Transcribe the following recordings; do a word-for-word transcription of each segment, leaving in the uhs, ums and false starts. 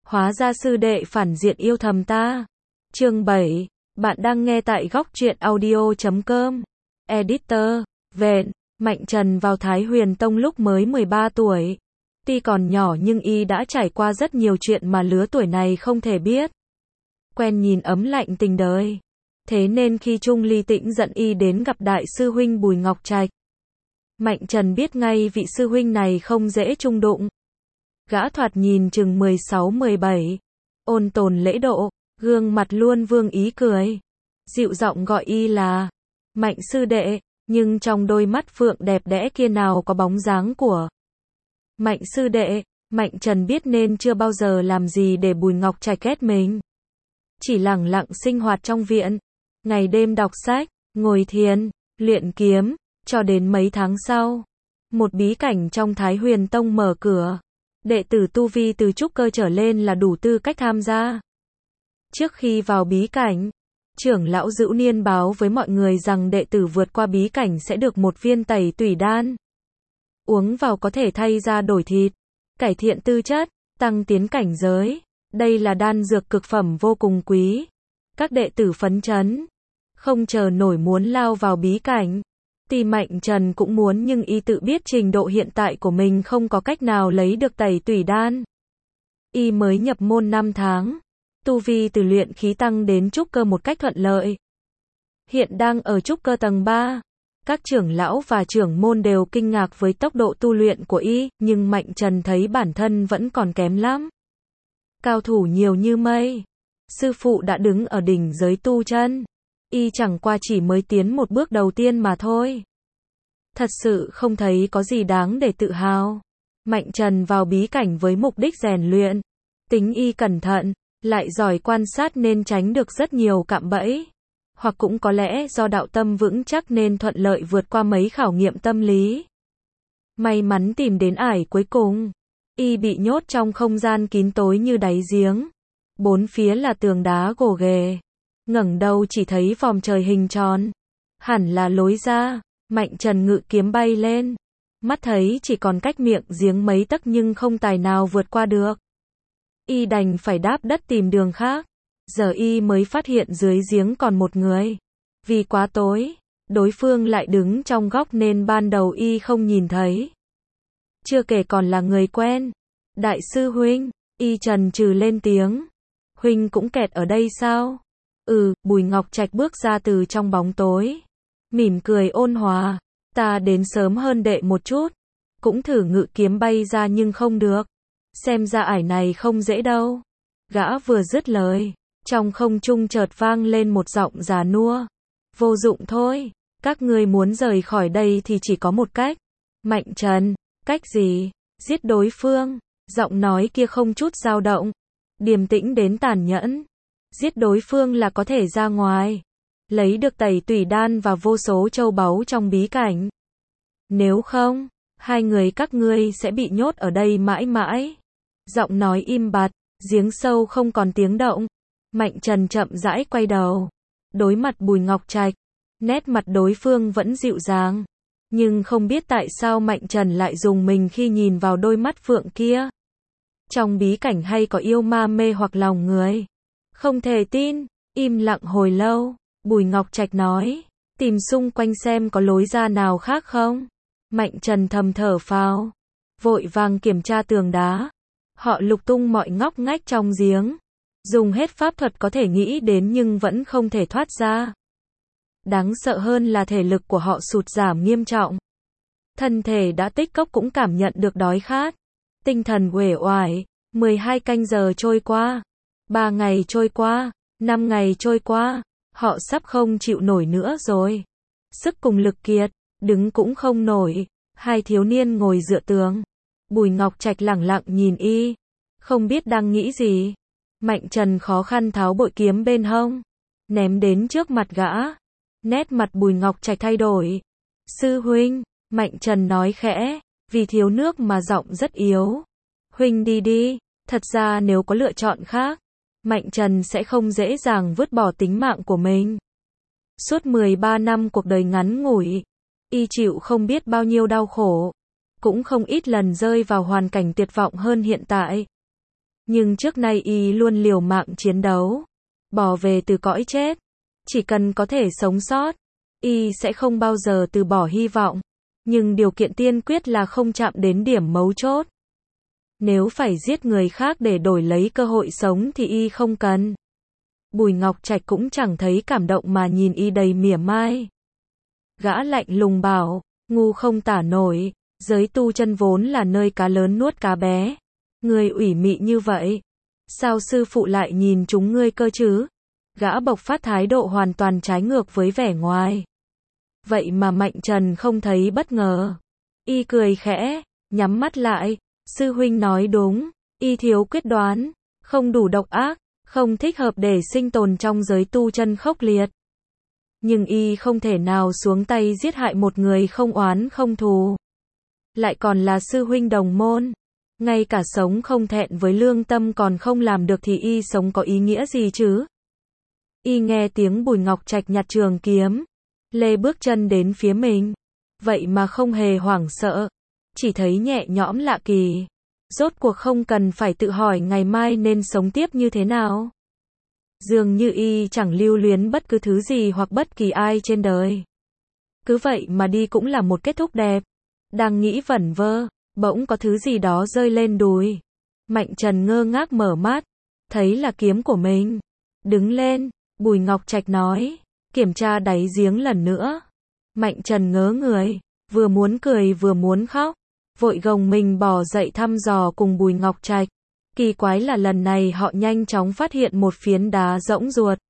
Hóa ra sư đệ phản diện yêu thầm ta. Chương bảy. Bạn đang nghe tại góc truyện audio chấm com. Editor. Vẹn. Mạnh Trần vào Thái Huyền Tông lúc mới mười ba tuổi. Tuy còn nhỏ nhưng y đã trải qua rất nhiều chuyện mà lứa tuổi này không thể biết. Quen nhìn ấm lạnh tình đời. Thế nên khi Trung Ly Tĩnh dẫn y đến gặp đại sư huynh Bùi Ngọc Trạch, Mạnh Trần biết ngay vị sư huynh này không dễ chung đụng. Gã thoạt nhìn chừng mười sáu mười bảy, ôn tồn lễ độ, gương mặt luôn vương ý cười. Dịu giọng gọi y là Mạnh sư đệ, nhưng trong đôi mắt phượng đẹp đẽ kia nào có bóng dáng của Mạnh sư đệ. Mạnh Trần biết nên chưa bao giờ làm gì để Bùi Ngọc Trạch ghét mình. Chỉ lẳng lặng sinh hoạt trong viện, ngày đêm đọc sách, ngồi thiền, luyện kiếm, cho đến mấy tháng sau, một bí cảnh trong Thái Huyền Tông mở cửa. Đệ tử tu vi từ trúc cơ trở lên là đủ tư cách tham gia. Trước khi vào bí cảnh, trưởng lão Dữu Niên báo với mọi người rằng đệ tử vượt qua bí cảnh sẽ được một viên tẩy tủy đan. Uống vào có thể thay da đổi thịt, cải thiện tư chất, tăng tiến cảnh giới. Đây là đan dược cực phẩm vô cùng quý. Các đệ tử phấn chấn, không chờ nổi muốn lao vào bí cảnh. Tuy Mạnh Trần cũng muốn nhưng y tự biết trình độ hiện tại của mình không có cách nào lấy được tẩy tủy đan. Y mới nhập môn năm tháng, tu vi từ luyện khí tăng đến trúc cơ một cách thuận lợi. Hiện đang ở trúc cơ tầng ba. Các trưởng lão và trưởng môn đều kinh ngạc với tốc độ tu luyện của y, nhưng Mạnh Trần thấy bản thân vẫn còn kém lắm. Cao thủ nhiều như mây, sư phụ đã đứng ở đỉnh giới tu chân. Y chẳng qua chỉ mới tiến một bước đầu tiên mà thôi. Thật sự không thấy có gì đáng để tự hào. Mạnh Trần vào bí cảnh với mục đích rèn luyện. Tính y cẩn thận, lại giỏi quan sát nên tránh được rất nhiều cạm bẫy. Hoặc cũng có lẽ do đạo tâm vững chắc nên thuận lợi vượt qua mấy khảo nghiệm tâm lý. May mắn tìm đến ải cuối cùng. Y bị nhốt trong không gian kín tối như đáy giếng. Bốn phía là tường đá gồ ghề. Ngẩng đầu chỉ thấy vòm trời hình tròn. Hẳn là lối ra. Mạnh Trần ngự kiếm bay lên. Mắt thấy chỉ còn cách miệng giếng mấy tấc nhưng không tài nào vượt qua được. Y đành phải đáp đất tìm đường khác. Giờ y mới phát hiện dưới giếng còn một người. Vì quá tối, đối phương lại đứng trong góc nên ban đầu y không nhìn thấy. Chưa kể còn là người quen. Đại sư huynh, y trần trừ lên tiếng. Huynh cũng kẹt ở đây sao? Ừ, Bùi Ngọc Trạch bước ra từ trong bóng tối. Mỉm cười ôn hòa. Ta đến sớm hơn đệ một chút. Cũng thử ngự kiếm bay ra nhưng không được. Xem ra ải này không dễ đâu. Gã vừa dứt lời, trong không trung chợt vang lên một giọng già nua. Vô dụng thôi. Các ngươi muốn rời khỏi đây thì chỉ có một cách. Mạnh Trần, cách gì? Giết đối phương. Giọng nói kia không chút dao động. Điềm tĩnh đến tàn nhẫn. Giết đối phương là có thể ra ngoài. Lấy được tẩy tủy đan và vô số châu báu trong bí cảnh. Nếu không, hai người các ngươi sẽ bị nhốt ở đây mãi mãi. Giọng nói im bặt, giếng sâu không còn tiếng động. Mạnh Trần chậm rãi quay đầu. Đối mặt Bùi Ngọc Trạch. Nét mặt đối phương vẫn dịu dàng. Nhưng không biết tại sao Mạnh Trần lại dùng mình khi nhìn vào đôi mắt phượng kia. Trong bí cảnh hay có yêu ma mê hoặc lòng người. Không thể tin. Im lặng hồi lâu. Bùi Ngọc Trạch nói. Tìm xung quanh xem có lối ra nào khác không. Mạnh Trần thầm thở phào. Vội vàng kiểm tra tường đá. Họ lục tung mọi ngóc ngách trong giếng. Dùng hết pháp thuật có thể nghĩ đến nhưng vẫn không thể thoát ra. Đáng sợ hơn là thể lực của họ sụt giảm nghiêm trọng. Thân thể đã tích cốc cũng cảm nhận được đói khát. Tinh thần uể oải. mười hai canh giờ trôi qua. ba ngày trôi qua. năm ngày trôi qua. Họ sắp không chịu nổi nữa rồi. Sức cùng lực kiệt. Đứng cũng không nổi. Hai thiếu niên ngồi dựa tường. Bùi Ngọc Trạch lẳng lặng nhìn y. Không biết đang nghĩ gì. Mạnh Trần khó khăn tháo bội kiếm bên hông. Ném đến trước mặt gã. Nét mặt Bùi Ngọc Trạch thay đổi. Sư huynh, Mạnh Trần nói khẽ. Vì thiếu nước mà giọng rất yếu. Huynh đi đi. Thật ra nếu có lựa chọn khác, Mạnh Trần sẽ không dễ dàng vứt bỏ tính mạng của mình. Suốt mười ba năm cuộc đời ngắn ngủi, y chịu không biết bao nhiêu đau khổ. Cũng không ít lần rơi vào hoàn cảnh tuyệt vọng hơn hiện tại. Nhưng trước nay y luôn liều mạng chiến đấu, bỏ về từ cõi chết. Chỉ cần có thể sống sót, y sẽ không bao giờ từ bỏ hy vọng. Nhưng điều kiện tiên quyết là không chạm đến điểm mấu chốt. Nếu phải giết người khác để đổi lấy cơ hội sống thì y không cần. Bùi Ngọc Trạch cũng chẳng thấy cảm động mà nhìn y đầy mỉa mai. Gã lạnh lùng bảo, ngu không tả nổi, giới tu chân vốn là nơi cá lớn nuốt cá bé. Ngươi ủy mị như vậy, sao sư phụ lại nhìn chúng ngươi cơ chứ? Gã bộc phát thái độ hoàn toàn trái ngược với vẻ ngoài. Vậy mà Mạnh Trần không thấy bất ngờ. Y cười khẽ, nhắm mắt lại, sư huynh nói đúng, y thiếu quyết đoán, không đủ độc ác, không thích hợp để sinh tồn trong giới tu chân khốc liệt. Nhưng y không thể nào xuống tay giết hại một người không oán không thù. Lại còn là sư huynh đồng môn. Ngay cả sống không thẹn với lương tâm còn không làm được thì y sống có ý nghĩa gì chứ? Y nghe tiếng Bùi Ngọc Trạch nhặt trường kiếm, lê bước chân đến phía mình. Vậy mà không hề hoảng sợ, chỉ thấy nhẹ nhõm lạ kỳ. Rốt cuộc không cần phải tự hỏi ngày mai nên sống tiếp như thế nào. Dường như y chẳng lưu luyến bất cứ thứ gì hoặc bất kỳ ai trên đời. Cứ vậy mà đi cũng là một kết thúc đẹp. Đang nghĩ vẩn vơ, bỗng có thứ gì đó rơi lên đùi. Mạnh Trần ngơ ngác mở mắt, thấy là kiếm của mình. Đứng lên, Bùi Ngọc Trạch nói, kiểm tra đáy giếng lần nữa. Mạnh Trần ngớ người, vừa muốn cười vừa muốn khóc, vội gồng mình bò dậy thăm dò cùng Bùi Ngọc Trạch. Kỳ quái là lần này họ nhanh chóng phát hiện một phiến đá rỗng ruột.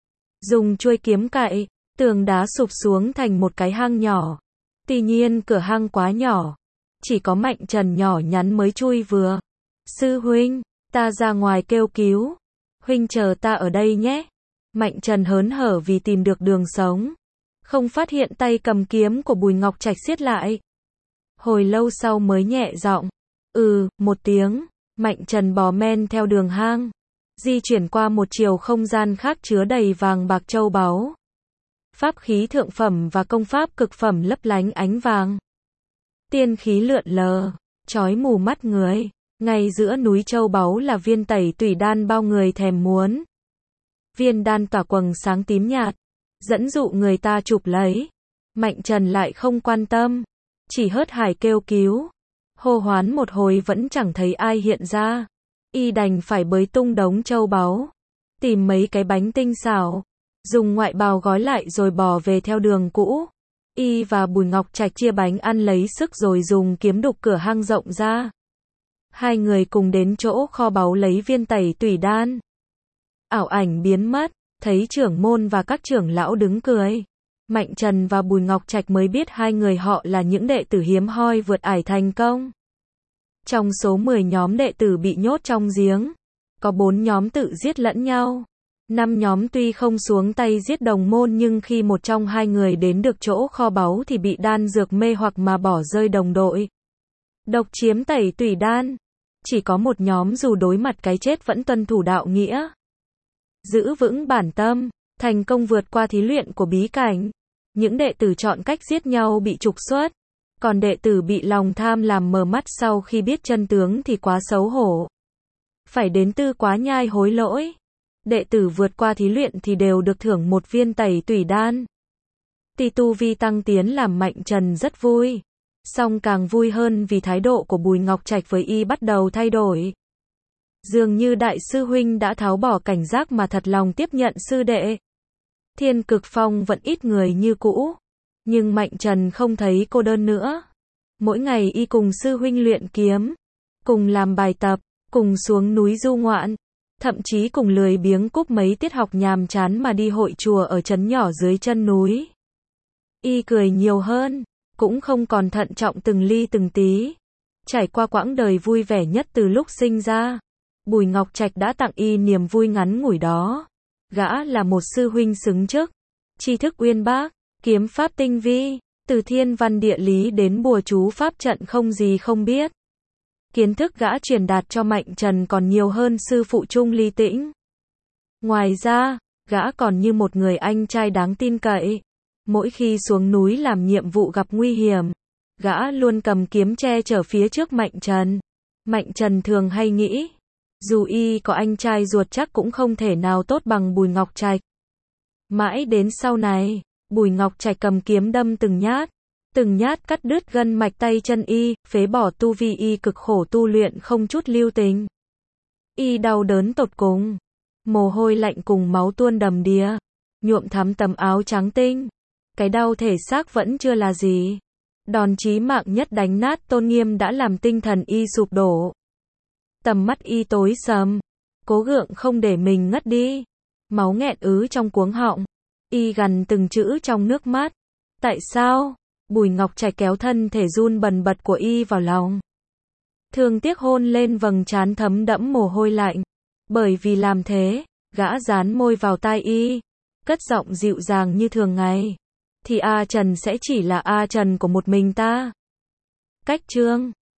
Dùng chuôi kiếm cạy, tường đá sụp xuống thành một cái hang nhỏ. Tuy nhiên cửa hang quá nhỏ, chỉ có Mạnh Trần nhỏ nhắn mới chui vừa. Sư huynh, ta ra ngoài kêu cứu. Huynh chờ ta ở đây nhé. Mạnh Trần hớn hở vì tìm được đường sống. Không phát hiện tay cầm kiếm của Bùi Ngọc Trạch siết lại. Hồi lâu sau mới nhẹ giọng. Ừ, một tiếng. Mạnh Trần bò men theo đường hang. Di chuyển qua một chiều không gian khác chứa đầy vàng bạc châu báu. Pháp khí thượng phẩm và công pháp cực phẩm lấp lánh ánh vàng. Tiên khí lượn lờ, chói mù mắt người. Ngay giữa núi châu báu là viên tẩy tủy đan bao người thèm muốn. Viên đan tỏa quầng sáng tím nhạt, dẫn dụ người ta chụp lấy. Mạnh Trần lại không quan tâm, chỉ hớt hải kêu cứu. Hô hoán một hồi vẫn chẳng thấy ai hiện ra. Y đành phải bới tung đống châu báu, tìm mấy cái bánh tinh xảo, dùng ngoại bào gói lại rồi bò về theo đường cũ. Y và Bùi Ngọc Trạch chia bánh ăn lấy sức rồi dùng kiếm đục cửa hang rộng ra. Hai người cùng đến chỗ kho báu lấy viên tẩy tủy đan. Ảo ảnh biến mất, thấy trưởng môn và các trưởng lão đứng cười. Mạnh Trần và Bùi Ngọc Trạch mới biết hai người họ là những đệ tử hiếm hoi vượt ải thành công. Trong số mười nhóm đệ tử bị nhốt trong giếng, có bốn nhóm tự giết lẫn nhau. Năm nhóm tuy không xuống tay giết đồng môn nhưng khi một trong hai người đến được chỗ kho báu thì bị đan dược mê hoặc mà bỏ rơi đồng đội. Độc chiếm tẩy tủy đan. Chỉ có một nhóm dù đối mặt cái chết vẫn tuân thủ đạo nghĩa. Giữ vững bản tâm, thành công vượt qua thí luyện của bí cảnh. Những đệ tử chọn cách giết nhau bị trục xuất. Còn đệ tử bị lòng tham làm mờ mắt sau khi biết chân tướng thì quá xấu hổ. Phải đến Tư Quá Nhai hối lỗi. Đệ tử vượt qua thí luyện thì đều được thưởng một viên tẩy tủy đan. Tuy tu vi tăng tiến làm Mạnh Trần rất vui. Song càng vui hơn vì thái độ của Bùi Ngọc Trạch với y bắt đầu thay đổi. Dường như đại sư huynh đã tháo bỏ cảnh giác mà thật lòng tiếp nhận sư đệ. Thiên Cực Phong vẫn ít người như cũ. Nhưng Mạnh Trần không thấy cô đơn nữa. Mỗi ngày y cùng sư huynh luyện kiếm, cùng làm bài tập, cùng xuống núi du ngoạn, thậm chí cùng lười biếng cúp mấy tiết học nhàm chán mà đi hội chùa ở trấn nhỏ dưới chân núi. Y cười nhiều hơn, cũng không còn thận trọng từng ly từng tí. Trải qua quãng đời vui vẻ nhất từ lúc sinh ra, Bùi Ngọc Trạch đã tặng y niềm vui ngắn ngủi đó. Gã là một sư huynh xứng chức, tri thức uyên bác, kiếm pháp tinh vi, từ thiên văn địa lý đến bùa chú pháp trận không gì không biết. Kiến thức gã truyền đạt cho Mạnh Trần còn nhiều hơn sư phụ Trung Ly Tĩnh. Ngoài ra, gã còn như một người anh trai đáng tin cậy. Mỗi khi xuống núi làm nhiệm vụ gặp nguy hiểm, gã luôn cầm kiếm che chở phía trước Mạnh Trần. Mạnh Trần thường hay nghĩ, Dù y có anh trai ruột chắc cũng không thể nào tốt bằng Bùi Ngọc Trạch. Mãi đến sau này, Bùi Ngọc Trạch cầm kiếm đâm từng nhát, từng nhát cắt đứt gân mạch tay chân y, phế bỏ tu vi y cực khổ tu luyện không chút lưu tình. Y đau đớn tột cùng, mồ hôi lạnh cùng máu tuôn đầm đìa, nhuộm thắm tấm áo trắng tinh. Cái đau thể xác vẫn chưa là gì. Đòn chí mạng nhất đánh nát tôn nghiêm đã làm tinh thần y sụp đổ. Tầm mắt y tối sầm, cố gượng không để mình ngất đi. Máu nghẹn ứ trong cuống họng, y gằn từng chữ trong nước mắt. Tại sao? Bùi Ngọc Trạch kéo thân thể run bần bật của y vào lòng. Thương tiếc hôn lên vầng trán thấm đẫm mồ hôi lạnh. Bởi vì làm thế, gã dán môi vào tai y, cất giọng dịu dàng như thường ngày. Thì A Trần sẽ chỉ là A Trần của một mình ta. Cách chương